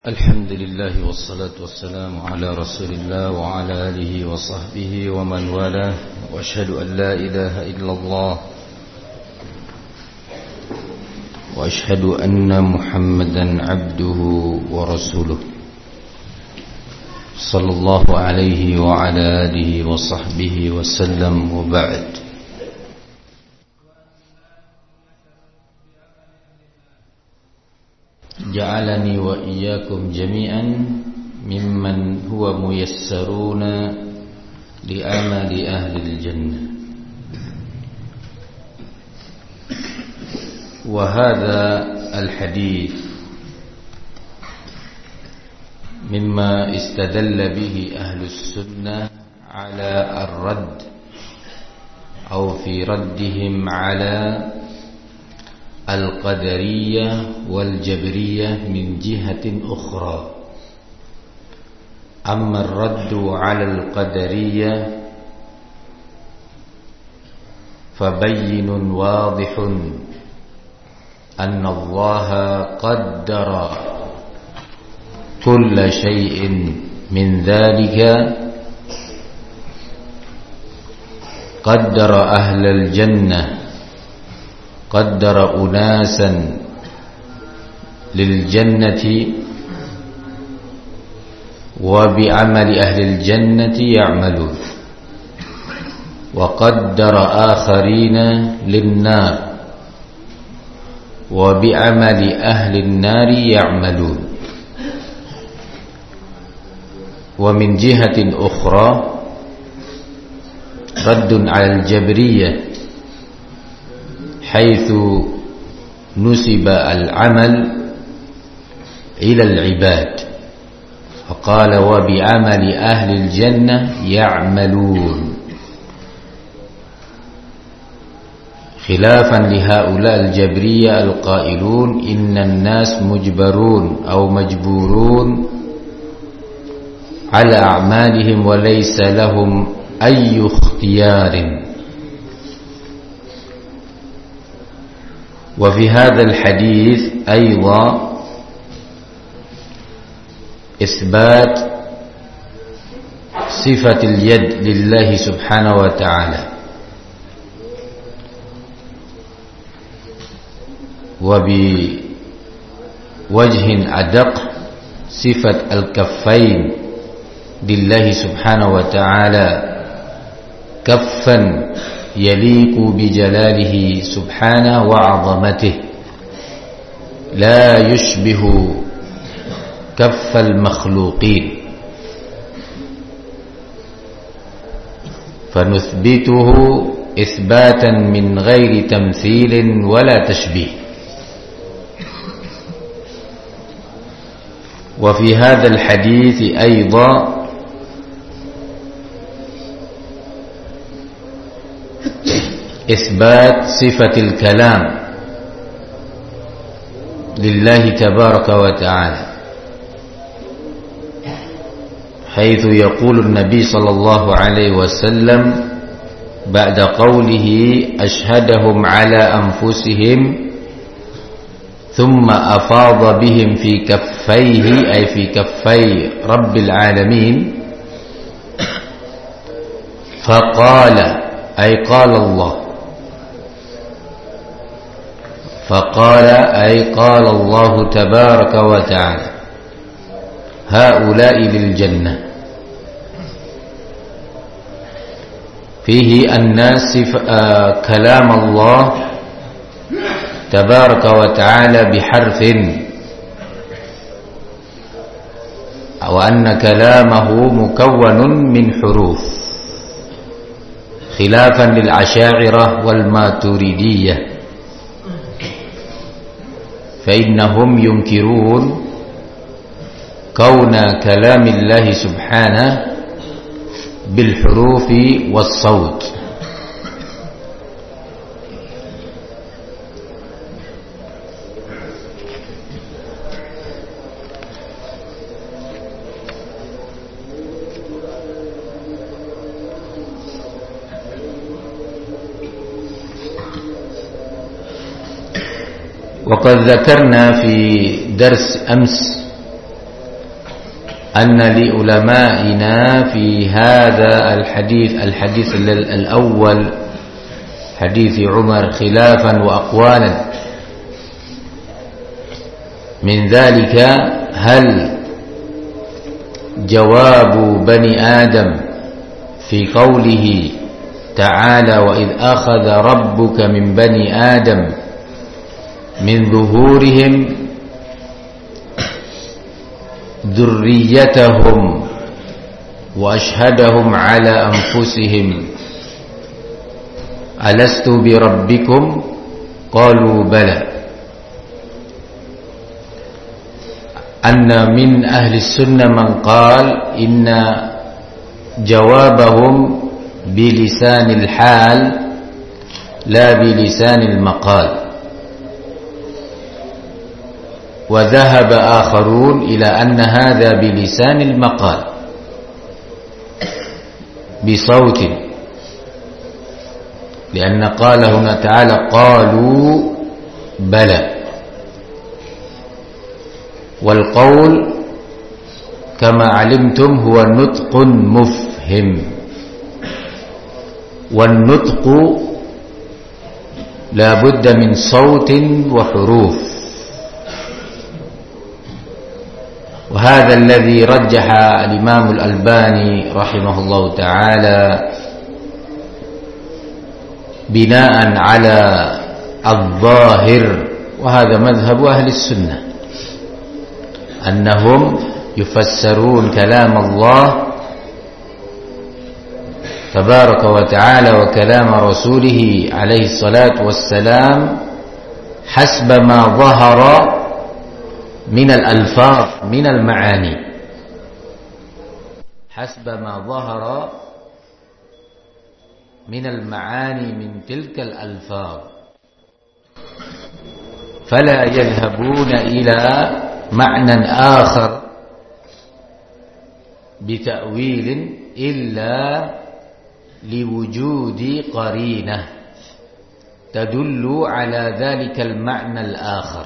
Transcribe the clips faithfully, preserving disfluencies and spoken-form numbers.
الحمد لله والصلاة والسلام على رسول الله وعلى آله وصحبه ومن والاه وأشهد أن لا إله إلا الله وأشهد أن محمدا عبده ورسوله صلى الله عليه وعلى آله وصحبه وسلم وبعد. جعلني وإياكم جميعا ممن هو ميسرون لأمل أهل الجنة. وهذا الحديث مما استدل به أهل السنة على الرد أو في ردهم على القدرية والجبرية من جهة أخرى. أما الرد على القدرية فبين واضح أن الله قدر كل شيء من ذلك، قدر أهل الجنة، قدر أناسا للجنة وبعمل أهل الجنة يعملون، وقدر آخرين للنار وبعمل أهل النار يعملون. ومن جهة أخرى رد على الجبرية حيث نسب العمل إلى العباد فقال وبعمل أهل الجنة يعملون، خلافا لهؤلاء الجبرية القائلون إن الناس مجبرون أو مجبورون على أعمالهم وليس لهم أي اختيار. وفي هذا الحديث أيضا إثبات صفة اليد لله سبحانه وتعالى، وبوجه أدق صفة الكفين لله سبحانه وتعالى كفا يليق بجلاله سبحانه وعظمته، لا يشبه كف المخلوقين، فنثبته إثباتا من غير تمثيل ولا تشبيه. وفي هذا الحديث أيضا إثبات صفة الكلام لله تبارك وتعالى، حيث يقول النبي صلى الله عليه وسلم بعد قوله أشهدهم على أنفسهم ثم أفاض بهم في كفيه أي في كفي رب العالمين فقال أي قال الله فقال أي قال الله تبارك وتعالى هؤلاء للجنة، فيه أن كلام الله تبارك وتعالى بحرف، وأن كلامه مكون من حروف، خلافا للأشاعرة والماتريدية فإنهم ينكرون كون كلام الله سبحانه بالحروف والصوت. وقد ذكرنا في درس أمس أن لعلمائنا في هذا الحديث الحديث الأول حديث عمر خلافا وأقوالا. من ذلك هل جواب بني آدم في قوله تعالى وإذ أخذ ربك من بني آدم من ظهورهم ذريتهم وأشهدهم على أنفسهم ألست بربكم قالوا بلى، أن من أهل السنة من قال إن جوابهم بلسان الحال لا بلسان المقال، وذهب آخرون إلى أن هذا بلسان المقال بصوت، لأن قال هنا تعالى قالوا بلى، والقول كما علمتم هو نطق مفهم، والنطق لا بد من صوت وحروف، وهذا الذي رجح الإمام الألباني رحمه الله تعالى بناء على الظاهر، وهذا مذهب أهل السنة، أنهم يفسرون كلام الله تبارك وتعالى وكلام رسوله عليه الصلاة والسلام حسب ما ظهر من الألفاظ من المعاني، حسب ما ظهر من المعاني من تلك الألفاظ، فلا يذهبون إلى معنى آخر بتأويل إلا لوجود قرينة تدل على ذلك المعنى الآخر.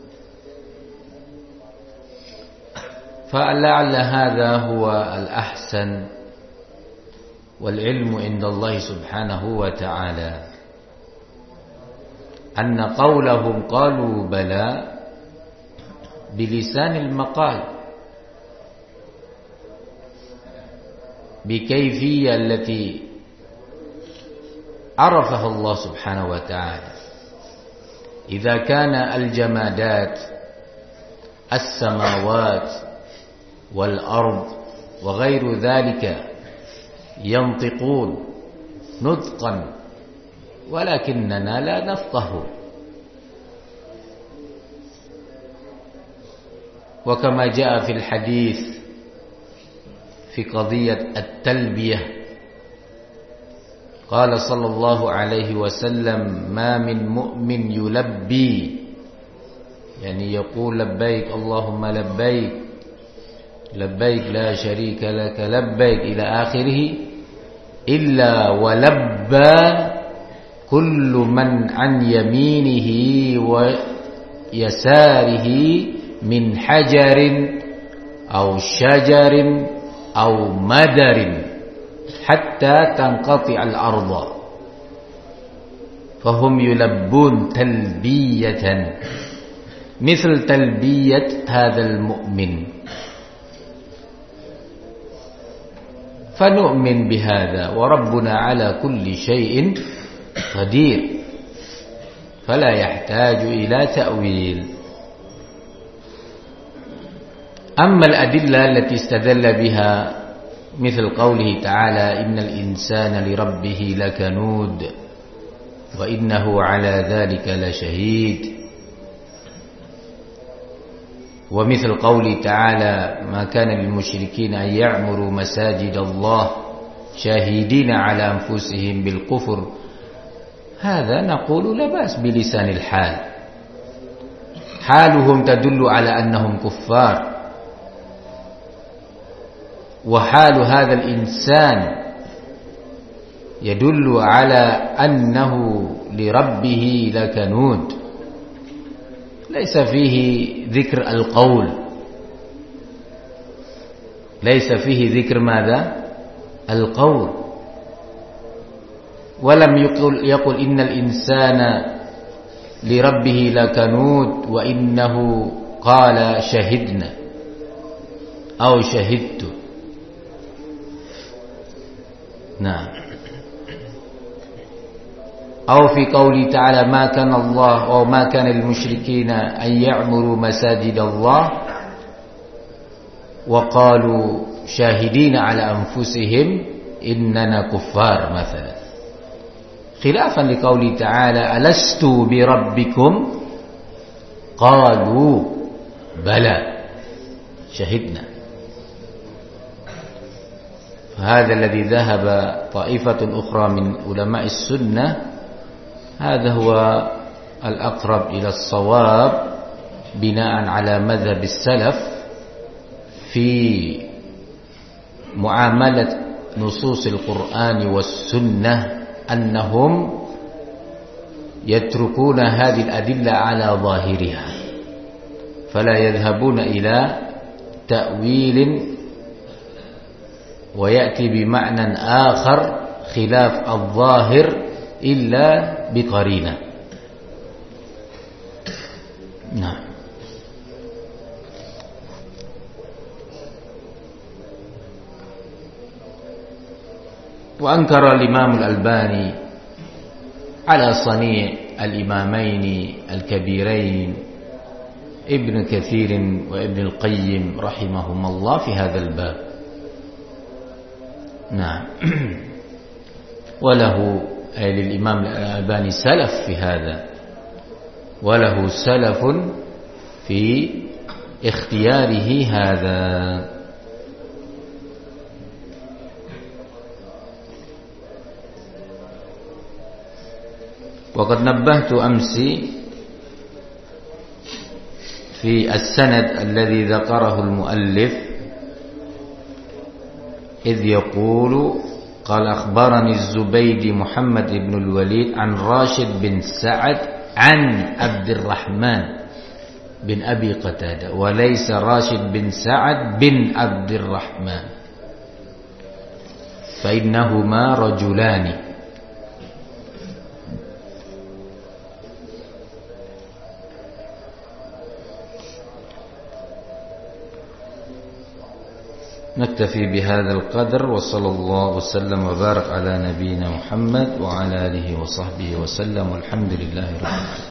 فلعل هذا هو الأحسن، والعلم عند الله سبحانه وتعالى، أن قولهم قالوا بلى بلسان المقال بكيفية التي عرفها الله سبحانه وتعالى. إذا كان الجمادات السماوات والأرض وغير ذلك ينطقون نطقا ولكننا لا نفقه، وكما جاء في الحديث في قضية التلبية قال صلى الله عليه وسلم ما من مؤمن يلبي، يعني يقول لبيك اللهم لبيك لبيك لا شريك لك لبيك إلى آخره، إلا ولبى كل من عن يمينه ويساره من حجر أو شجر أو مدر حتى تنقطع الأرض، فهم يلبون تلبية مثل تلبية هذا المؤمن، فنؤمن بهذا، وربنا على كل شيء قدير فلا يحتاج إلى تأويل. أما الأدلة التي استدل بها مثل قوله تعالى إن الإنسان لربه لكنود وإنه على ذلك لشهيد، ومثل قوله تعالى ما كان للمشركين أن يعمروا مساجد الله شاهدين على أنفسهم بالكفر، هذا نقول لا بأس بلسان الحال، حالهم تدل على أنهم كفار، وحال هذا الإنسان يدل على أنه لربه لكنود، ليس فيه ذكر القول، ليس فيه ذكر ماذا؟ القول. ولم يقل, يقل إن الإنسان لربه لكنود وإنه قال شهدنا أو شهدت. نعم. أو في قوله تعالى ما كان الله أو ما كان للمشركين أن يعمروا مساجد الله وقالوا شاهدين على أنفسهم إننا كفار مثلا، خلافا لقوله تعالى ألست بربكم قالوا بلى شهدنا. فهذا الذي ذهب طائفة أخرى من علماء السنة هذا هو الأقرب إلى الصواب بناء على مذهب السلف في معاملة نصوص القرآن والسنة، أنهم يتركون هذه الأدلة على ظاهرها فلا يذهبون إلى تأويل ويأتي بمعنى آخر خلاف الظاهر إلا بقرينة. نعم. وأنكر الإمام الألباني على صنيع الإمامين الكبيرين ابن كثير وابن القيم رحمهما الله في هذا الباب. نعم. وله أي للإمام الألباني سلف في هذا، وله سلف في اختياره هذا. وقد نبهت أمس في السند الذي ذكره المؤلف إذ يقول قال أخبرني الزبيدي محمد بن الوليد عن راشد بن سعد عن عبد الرحمن بن أبي قتادة، وليس راشد بن سعد بن عبد الرحمن، فإنهما رجلان. نكتفي بهذا القدر، وصلى الله وسلم وبارك على نبينا محمد وعلى آله وصحبه وسلم، والحمد لله رب العالمين.